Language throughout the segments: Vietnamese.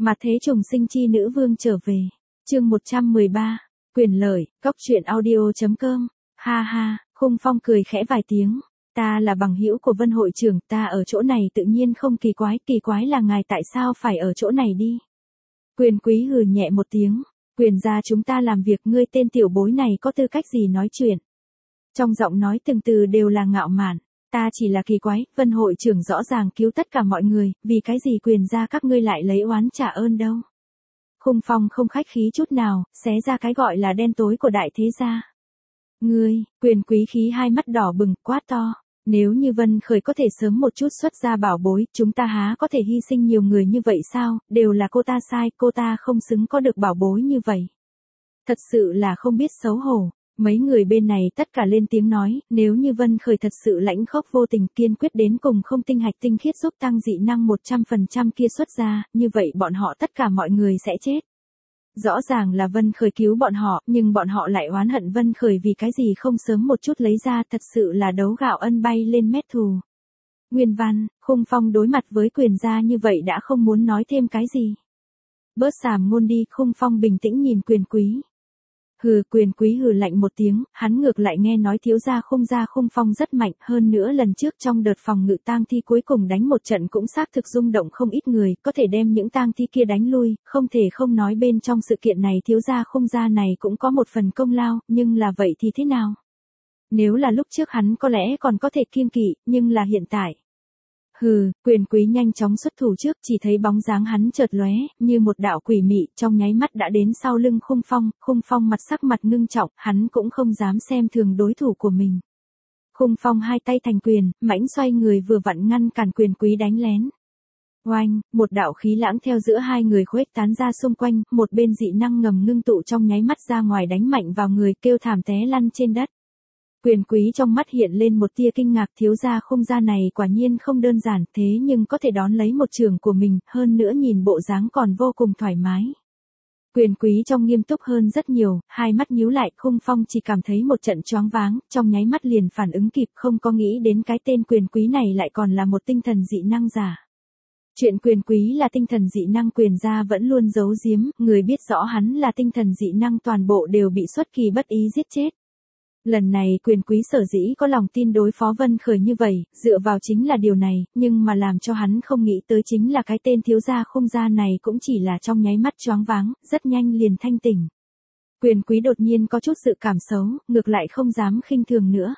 Mà thế trùng sinh chi nữ vương trở về. Chương 113. Quyền lợi, Cốc truyện audio.com. Ha ha, Khung Phong cười khẽ vài tiếng. Ta là bằng hữu của Vân hội trưởng, ta ở chỗ này tự nhiên không kỳ quái là ngài tại sao phải ở chỗ này đi. Quyền quý hừ nhẹ một tiếng. Quyền gia chúng ta làm việc, ngươi tên tiểu bối này có tư cách gì nói chuyện. Trong giọng nói từng từ đều là ngạo mạn. Ta chỉ là kỳ quái, Vân hội trưởng rõ ràng cứu tất cả mọi người, vì cái gì quyền gia các ngươi lại lấy oán trả ơn đâu. Khung Phong không khách khí chút nào, xé ra cái gọi là đen tối của đại thế gia. Ngươi, quyền quý khí hai mắt đỏ bừng, quát to. Nếu như Vân Khởi có thể sớm một chút xuất ra bảo bối, chúng ta há có thể hy sinh nhiều người như vậy sao, đều là cô ta sai, cô ta không xứng có được bảo bối như vậy. Thật sự là không biết xấu hổ. Mấy người bên này tất cả lên tiếng nói, nếu như Vân Khởi thật sự lãnh khốc vô tình kiên quyết đến cùng không tinh hạch tinh khiết giúp tăng dị năng 100% kia xuất ra, như vậy bọn họ tất cả mọi người sẽ chết. Rõ ràng là Vân Khởi cứu bọn họ, nhưng bọn họ lại oán hận Vân Khởi vì cái gì không sớm một chút lấy ra, thật sự là đấu gạo ân bay lên mét thù. Nguyên văn, Khung Phong đối mặt với quyền gia như vậy đã không muốn nói thêm cái gì. Bớt xàm ngôn đi, Khung Phong bình tĩnh nhìn quyền quý. Hừ, quyền quý hừ lạnh một tiếng, hắn ngược lại nghe nói thiếu gia Khung Phong rất mạnh, hơn nữa lần trước trong đợt phòng ngự tang thi cuối cùng đánh một trận cũng xác thực rung động không ít người, có thể đem những tang thi kia đánh lui, không thể không nói bên trong sự kiện này thiếu gia Khung gia này cũng có một phần công lao, nhưng là vậy thì thế nào? Nếu là lúc trước hắn có lẽ còn có thể kiêng kỵ, nhưng là hiện tại. Hừ, quyền quý nhanh chóng xuất thủ trước, chỉ thấy bóng dáng hắn chợt lóe, như một đạo quỷ mị, trong nháy mắt đã đến sau lưng Khung Phong mặt ngưng trọng, hắn cũng không dám xem thường đối thủ của mình. Khung Phong hai tay thành quyền, mãnh xoay người vừa vặn ngăn cản quyền quý đánh lén. Oanh, một đạo khí lãng theo giữa hai người khuếch tán ra xung quanh, một bên dị năng ngầm ngưng tụ trong nháy mắt ra ngoài đánh mạnh vào người, kêu thảm té lăn trên đất. Quyền quý trong mắt hiện lên một tia kinh ngạc, thiếu gia Khung gia này quả nhiên không đơn giản, thế nhưng có thể đón lấy một trường của mình, hơn nữa nhìn bộ dáng còn vô cùng thoải mái. Quyền quý trong nghiêm túc hơn rất nhiều, hai mắt nhíu lại, Khung Phong chỉ cảm thấy một trận choáng váng, trong nháy mắt liền phản ứng kịp, không có nghĩ đến cái tên quyền quý này lại còn là một tinh thần dị năng giả. Chuyện quyền quý là tinh thần dị năng quyền gia vẫn luôn giấu giếm, người biết rõ hắn là tinh thần dị năng toàn bộ đều bị xuất kỳ bất ý giết chết. Lần này quyền quý sở dĩ có lòng tin đối phó Vân Khởi như vậy, dựa vào chính là điều này, nhưng mà làm cho hắn không nghĩ tới chính là cái tên thiếu gia Khung gia này cũng chỉ là trong nháy mắt choáng váng, rất nhanh liền thanh tỉnh. Quyền quý đột nhiên có chút dự cảm xấu, ngược lại không dám khinh thường nữa.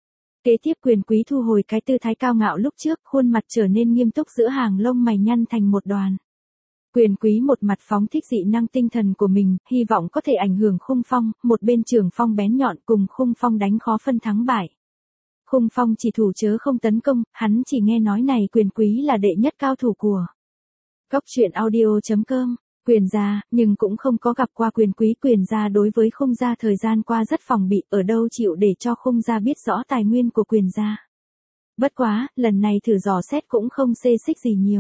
Kế tiếp quyền quý thu hồi cái tư thái cao ngạo lúc trước, khuôn mặt trở nên nghiêm túc giữa hàng lông mày nhăn thành một đoàn. Quyền quý một mặt phóng thích dị năng tinh thần của mình, hy vọng có thể ảnh hưởng Khung Phong, một bên trường phong bén nhọn cùng Khung Phong đánh khó phân thắng bại. Khung Phong chỉ thủ chớ không tấn công, hắn chỉ nghe nói này quyền quý là đệ nhất cao thủ của Cốc truyện audio.com. Quyền gia, nhưng cũng không có gặp qua quyền gia đối với Khung gia thời gian qua rất phòng bị, ở đâu chịu để cho Khung gia biết rõ tài nguyên của quyền gia. Bất quá, lần này thử dò xét cũng không xê xích gì nhiều.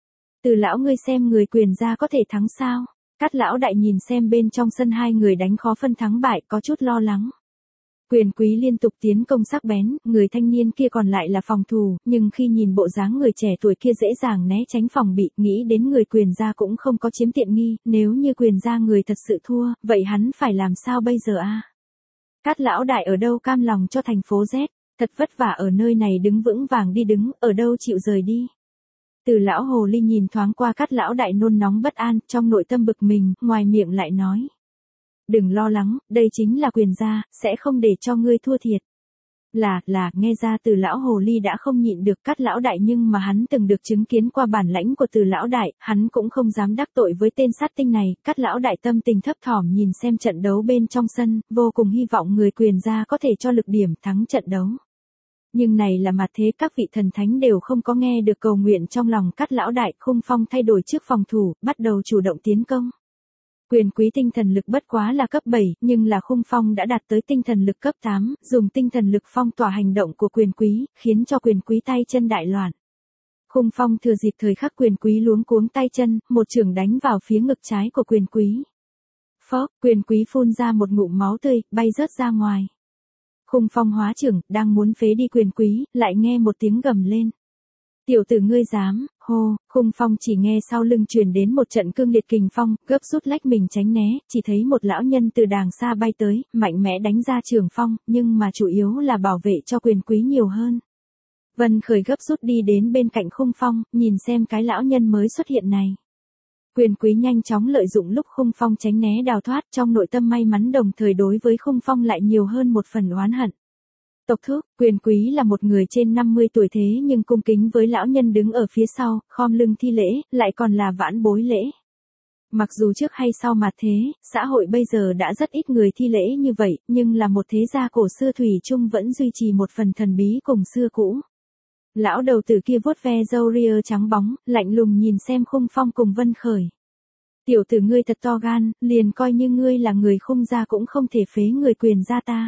Từ lão ngươi xem người quyền gia có thể thắng sao? Cát lão đại nhìn xem bên trong sân hai người đánh khó phân thắng bại có chút lo lắng. Quyền quý liên tục tiến công sắc bén, người thanh niên kia còn lại là phòng thủ, nhưng khi nhìn bộ dáng người trẻ tuổi kia dễ dàng né tránh phòng bị, nghĩ đến người quyền gia cũng không có chiếm tiện nghi, nếu như quyền gia người thật sự thua, vậy hắn phải làm sao bây giờ a? Cát lão đại ở đâu cam lòng cho thành phố Z, thật vất vả ở nơi này đứng vững vàng đi đứng, ở đâu chịu rời đi. Từ lão hồ ly nhìn thoáng qua Cát lão đại nôn nóng bất an, trong nội tâm bực mình, ngoài miệng lại nói. Đừng lo lắng, đây chính là quyền gia, sẽ không để cho ngươi thua thiệt. Nghe ra Từ lão hồ ly đã không nhịn được Cát lão đại, nhưng mà hắn từng được chứng kiến qua bản lãnh của Từ lão đại, hắn cũng không dám đắc tội với tên sát tinh này. Cát lão đại tâm tình thấp thỏm nhìn xem trận đấu bên trong sân, vô cùng hy vọng người quyền gia có thể cho lực điểm thắng trận đấu. Nhưng này là mặt thế, các vị thần thánh đều không có nghe được cầu nguyện trong lòng Cát lão đại. Khung Phong thay đổi trước phòng thủ, bắt đầu chủ động tiến công. Quyền quý tinh thần lực bất quá là cấp 7, nhưng là Khung Phong đã đạt tới tinh thần lực cấp 8, dùng tinh thần lực phong tỏa hành động của quyền quý, khiến cho quyền quý tay chân đại loạn. Khung Phong thừa dịp thời khắc quyền quý luống cuống tay chân, một chưởng đánh vào phía ngực trái của quyền quý. Phốc, quyền quý phun ra một ngụm máu tươi, bay rớt ra ngoài. Khung Phong hóa chưởng, đang muốn phế đi quyền quý, lại nghe một tiếng gầm lên. Tiểu tử ngươi dám, hô, Khung Phong chỉ nghe sau lưng truyền đến một trận cương liệt kình phong, gấp rút lách mình tránh né, chỉ thấy một lão nhân từ đàng xa bay tới, mạnh mẽ đánh ra trường phong, nhưng mà chủ yếu là bảo vệ cho quyền quý nhiều hơn. Vân Khởi gấp rút đi đến bên cạnh Khung Phong, nhìn xem cái lão nhân mới xuất hiện này. Quyền quý nhanh chóng lợi dụng lúc Khung Phong tránh né đào thoát, trong nội tâm may mắn đồng thời đối với Khung Phong lại nhiều hơn một phần oán hận. Tộc thúc, quyền quý là một người trên 50 tuổi thế nhưng cung kính với lão nhân đứng ở phía sau, khom lưng thi lễ, lại còn là vãn bối lễ. Mặc dù trước hay sau mà thế, xã hội bây giờ đã rất ít người thi lễ như vậy, nhưng là một thế gia cổ xưa thủy chung vẫn duy trì một phần thần bí cùng xưa cũ. Lão đầu tử kia vuốt ve râu ria trắng bóng, lạnh lùng nhìn xem Khung Phong cùng Vân Khởi. Tiểu tử ngươi thật to gan, liền coi như ngươi là người Khung gia cũng không thể phế người quyền gia ta.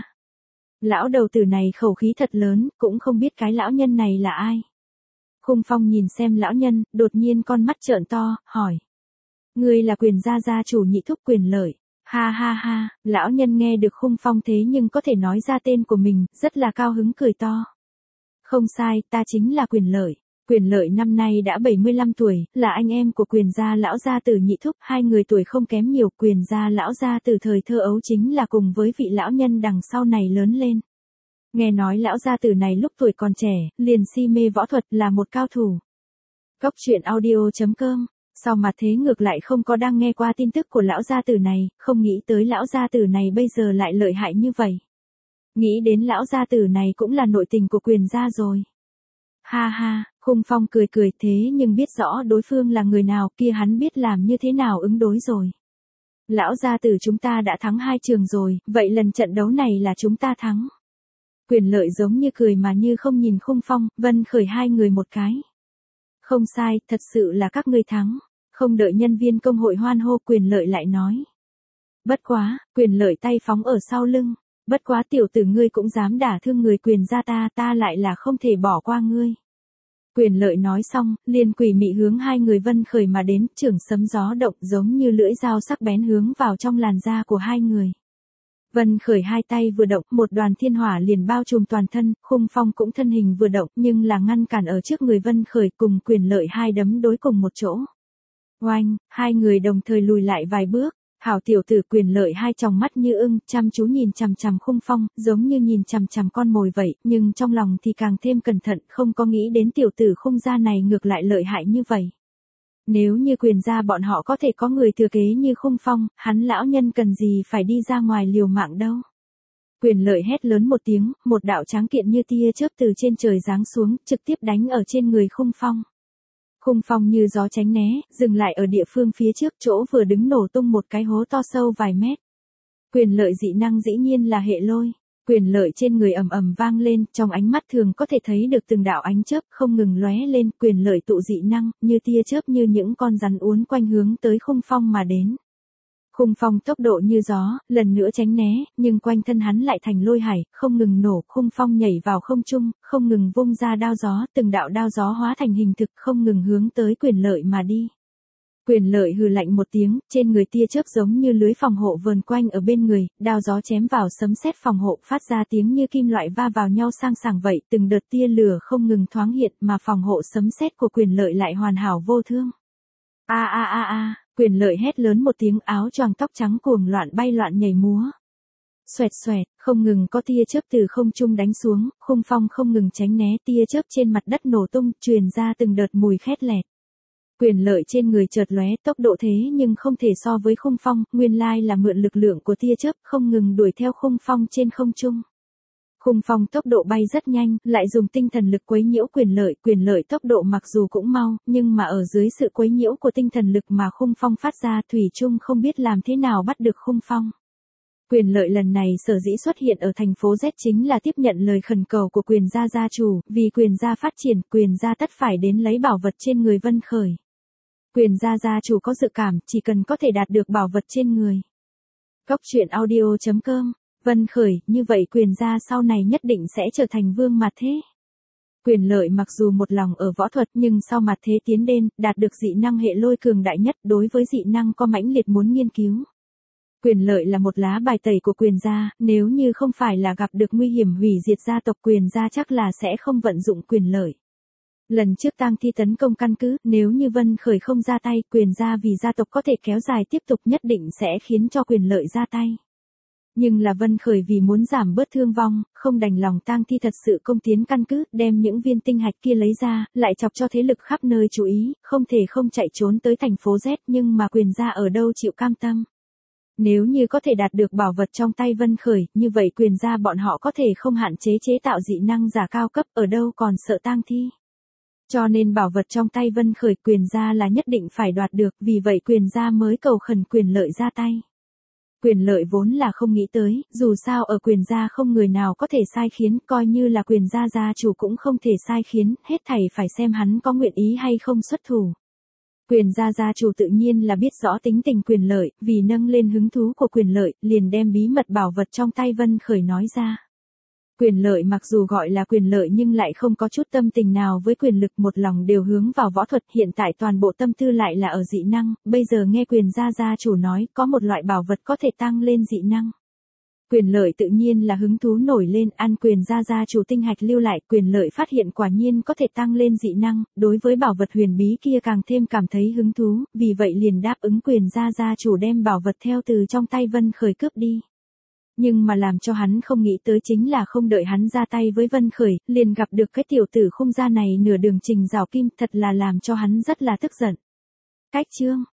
Lão đầu tử này khẩu khí thật lớn, cũng không biết cái lão nhân này là ai. Khung Phong nhìn xem lão nhân, đột nhiên con mắt trợn to, hỏi. Ngươi là quyền gia chủ Nhị thúc Quyền Lợi. Ha ha ha, lão nhân nghe được Khung Phong thế nhưng có thể nói ra tên của mình, rất là cao hứng cười to. Không sai, ta chính là Quyền Lợi. Quyền Lợi năm nay đã 75 tuổi, là anh em của quyền gia lão gia tử Nhị thúc, hai người tuổi không kém nhiều, quyền gia lão gia tử thời thơ ấu chính là cùng với vị lão nhân đằng sau này lớn lên. Nghe nói lão gia tử này lúc tuổi còn trẻ, liền si mê võ thuật là một cao thủ. Cốc truyện audio.com. Sau mà thế ngược lại không có đang nghe qua tin tức của lão gia tử này, không nghĩ tới lão gia tử này bây giờ lại lợi hại như vậy. Nghĩ đến lão gia tử này cũng là nội tình của quyền gia rồi. Ha ha, Khung Phong cười cười thế nhưng biết rõ đối phương là người nào kia hắn biết làm như thế nào ứng đối rồi. Lão gia tử chúng ta đã thắng 2 trường rồi, vậy lần trận đấu này là chúng ta thắng. Quyền Lợi giống như cười mà như không nhìn Khung Phong, Vân Khởi hai người một cái. Không sai, thật sự là các ngươi thắng. Không đợi nhân viên công hội hoan hô Quyền Lợi lại nói. Bất quá, Quyền Lợi tay phóng ở sau lưng. Bất quá tiểu tử ngươi cũng dám đả thương người quyền gia ta lại là không thể bỏ qua ngươi. Quyền Lợi nói xong, liền quỷ mị hướng hai người Vân Khởi mà đến, trường sấm gió động giống như lưỡi dao sắc bén hướng vào trong làn da của hai người. Vân Khởi hai tay vừa động, một đoàn thiên hỏa liền bao trùm toàn thân, Khung Phong cũng thân hình vừa động, nhưng là ngăn cản ở trước người Vân Khởi cùng Quyền Lợi hai đấm đối cùng một chỗ. Oanh, hai người đồng thời lùi lại vài bước. Hảo tiểu tử Quyền Lợi hai tròng mắt như ưng, chăm chú nhìn chằm chằm Khung Phong, giống như nhìn chằm chằm con mồi vậy, nhưng trong lòng thì càng thêm cẩn thận, không có nghĩ đến tiểu tử Khung gia này ngược lại lợi hại như vậy. Nếu như quyền gia bọn họ có thể có người thừa kế như Khung Phong, hắn lão nhân cần gì phải đi ra ngoài liều mạng đâu. Quyền Lợi hét lớn một tiếng, một đạo tráng kiện như tia chớp từ trên trời giáng xuống, trực tiếp đánh ở trên người Khung Phong. Khung Phong như gió tránh né, dừng lại ở địa phương phía trước chỗ vừa đứng nổ tung một cái hố to sâu vài mét. Quyền Lợi dị năng dĩ nhiên là hệ lôi. Quyền Lợi trên người ầm ầm vang lên, trong ánh mắt thường có thể thấy được từng đạo ánh chớp không ngừng lóe lên, Quyền Lợi tụ dị năng, như tia chớp như những con rắn uốn quanh hướng tới Khung Phong mà đến. Khung Phong tốc độ như gió, lần nữa tránh né, nhưng quanh thân hắn lại thành lôi hải, không ngừng nổ, Khung Phong nhảy vào không trung, không ngừng vung ra đao gió, từng đạo đao gió hóa thành hình thực không ngừng hướng tới Quyền Lợi mà đi. Quyền Lợi hừ lạnh một tiếng, trên người tia chớp giống như lưới phòng hộ vờn quanh ở bên người, đao gió chém vào sấm sét phòng hộ phát ra tiếng như kim loại va vào nhau sang sảng vậy, từng đợt tia lửa không ngừng thoáng hiện mà phòng hộ sấm sét của Quyền Lợi lại hoàn hảo vô thương. A a a a, Quyền Lợi hét lớn một tiếng, áo choàng tóc trắng cuồng loạn bay loạn nhảy múa. Xoẹt xoẹt, không ngừng có tia chớp từ không trung đánh xuống, Khung Phong không ngừng tránh né, tia chớp trên mặt đất nổ tung, truyền ra từng đợt mùi khét lẹt. Quyền Lợi trên người chợt lóe, tốc độ thế nhưng không thể so với Khung Phong, nguyên lai là mượn lực lượng của tia chớp không ngừng đuổi theo Khung Phong trên không trung. Khung Phong tốc độ bay rất nhanh, lại dùng tinh thần lực quấy nhiễu Quyền Lợi tốc độ mặc dù cũng mau, nhưng mà ở dưới sự quấy nhiễu của tinh thần lực mà Khung Phong phát ra, thủy chung không biết làm thế nào bắt được Khung Phong. Quyền Lợi lần này sở dĩ xuất hiện ở thành phố Z chính là tiếp nhận lời khẩn cầu của quyền gia gia chủ, vì quyền gia phát triển, quyền gia tất phải đến lấy bảo vật trên người Vân Khởi. Quyền gia gia chủ có dự cảm, chỉ cần có thể đạt được bảo vật trên người. Cốc truyện audio.com. Vân Khởi, như vậy quyền gia sau này nhất định sẽ trở thành vương mặt thế. Quyền Lợi mặc dù một lòng ở võ thuật nhưng sau mặt thế tiến đến, đạt được dị năng hệ lôi cường đại nhất, đối với dị năng có mãnh liệt muốn nghiên cứu. Quyền Lợi là một lá bài tẩy của quyền gia, nếu như không phải là gặp được nguy hiểm hủy diệt gia tộc quyền gia chắc là sẽ không vận dụng Quyền Lợi. Lần trước tang thi tấn công căn cứ, nếu như Vân Khởi không ra tay, quyền gia vì gia tộc có thể kéo dài tiếp tục nhất định sẽ khiến cho quyền lợi ra tay. Nhưng là Vân Khởi vì muốn giảm bớt thương vong, không đành lòng tang thi thật sự công tiến căn cứ, đem những viên tinh hạch kia lấy ra, lại chọc cho thế lực khắp nơi chú ý, không thể không chạy trốn tới thành phố Z, nhưng mà quyền gia ở đâu chịu cam tâm. Nếu như có thể đạt được bảo vật trong tay Vân Khởi, như vậy quyền gia bọn họ có thể không hạn chế chế tạo dị năng giả cao cấp, ở đâu còn sợ tang thi. Cho nên bảo vật trong tay Vân Khởi quyền gia là nhất định phải đoạt được, vì vậy quyền gia mới cầu khẩn quyền lợi ra tay. Quyền lợi vốn là không nghĩ tới, dù sao ở quyền gia không người nào có thể sai khiến, coi như là quyền gia gia chủ cũng không thể sai khiến, hết thảy phải xem hắn có nguyện ý hay không xuất thủ. Quyền gia gia chủ tự nhiên là biết rõ tính tình quyền lợi, vì nâng lên hứng thú của quyền lợi, liền đem bí mật bảo vật trong tay Vân Khởi nói ra. Quyền lợi mặc dù gọi là quyền lợi nhưng lại không có chút tâm tình nào với quyền lực, một lòng đều hướng vào võ thuật, hiện tại toàn bộ tâm tư lại là ở dị năng, bây giờ nghe quyền gia gia chủ nói có một loại bảo vật có thể tăng lên dị năng. Quyền lợi tự nhiên là hứng thú nổi lên, ăn quyền gia gia chủ tinh hạch lưu lại, quyền lợi phát hiện quả nhiên có thể tăng lên dị năng, đối với bảo vật huyền bí kia càng thêm cảm thấy hứng thú, vì vậy liền đáp ứng quyền gia gia chủ đem bảo vật theo từ trong tay Vân Khởi cướp đi. Nhưng mà làm cho hắn không nghĩ tới chính là không đợi hắn ra tay với Vân Khởi, liền gặp được cái tiểu tử khung gia này nửa đường trình rào kim, thật là làm cho hắn rất là tức giận. Cách chương